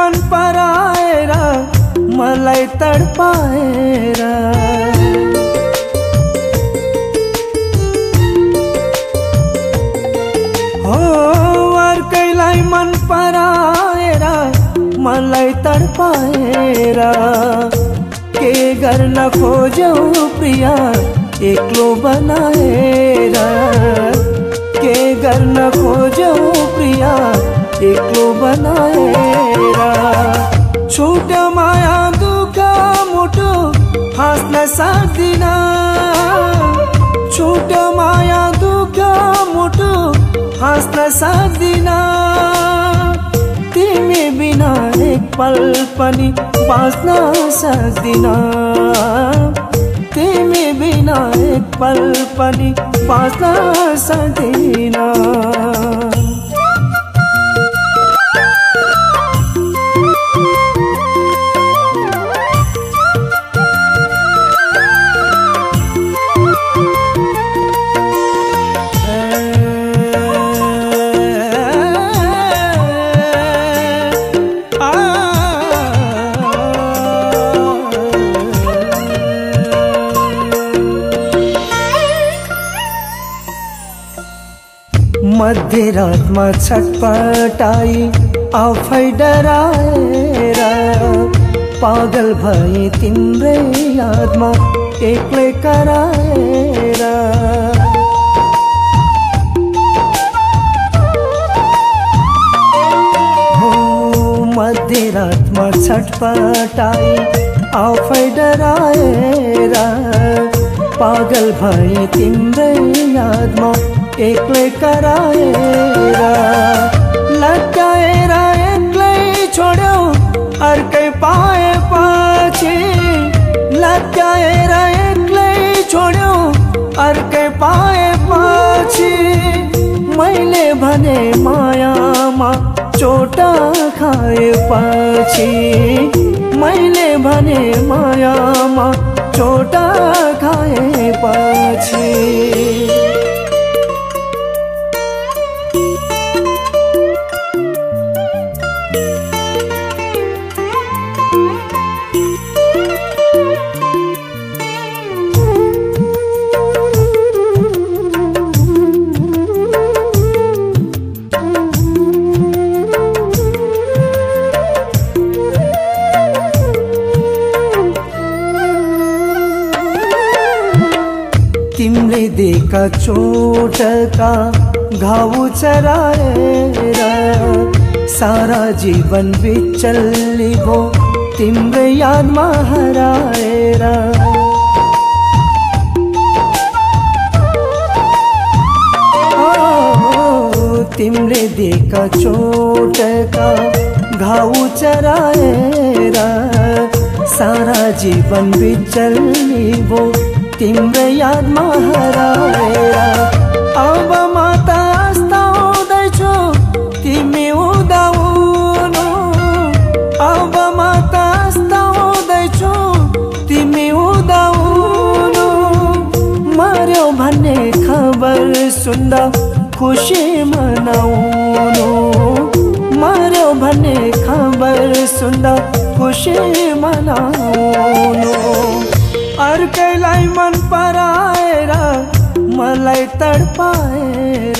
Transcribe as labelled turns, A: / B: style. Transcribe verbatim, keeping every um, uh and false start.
A: मन पराएर मलाई तडपाएर हो अर्कैलाई मन पराएर मलाई तडपाएर के गर्न खोज्यौ प्रिया एक्लो बनाएर के गर्न खोज्यौ प्रिया एक्लो बनाएर छुट माया दुःख मुटु हाँस्न सक्दिन छुट माया दुःख मुटु हाँस्न सक्दिन तिमी बिना एक पल पनि बाँच्न सक्दिन तिमी बिना एक पल पनि बाँच्न सक्दिन मध्यरातमा छटपटाई आफै डराएर पागल भए तिम्रै यादमा एक्लै कराएर हो मध्यरातमा छटपटाई आफै डराएर पागल भए तिम्रै यादमा एक्लै कराएर लट्याएर एक्लै छोड्यौ अर्कै पाएपछि लट्याएर एक्लै छोड्यौ अर्कै पाएपछि मैले भने मायामा चोट खाएपछि मैले भने मायामा चोट खाएपछि तिमले दिएका चोटका घाउ चराएर सारा जीवन बिचल्ली भो तिम्रै यादमा हराएर तिमले दिएका चोटका घाउ चराएर सारा जीवन बिचल्ली भो तिम्रै यादमा हराएर अब म त अस्ताउँदैछु तिमी उदाउनु अब म त अस्ताउँदैछु तिमी उदाउनु मर्यो भन्ने खबर सुन्दा खुसी मनाउनु मर्यो भन्ने खबर सुन्दा खुसी मनाउनु अर्कैलाई मन पराएर मलाई तडपाएर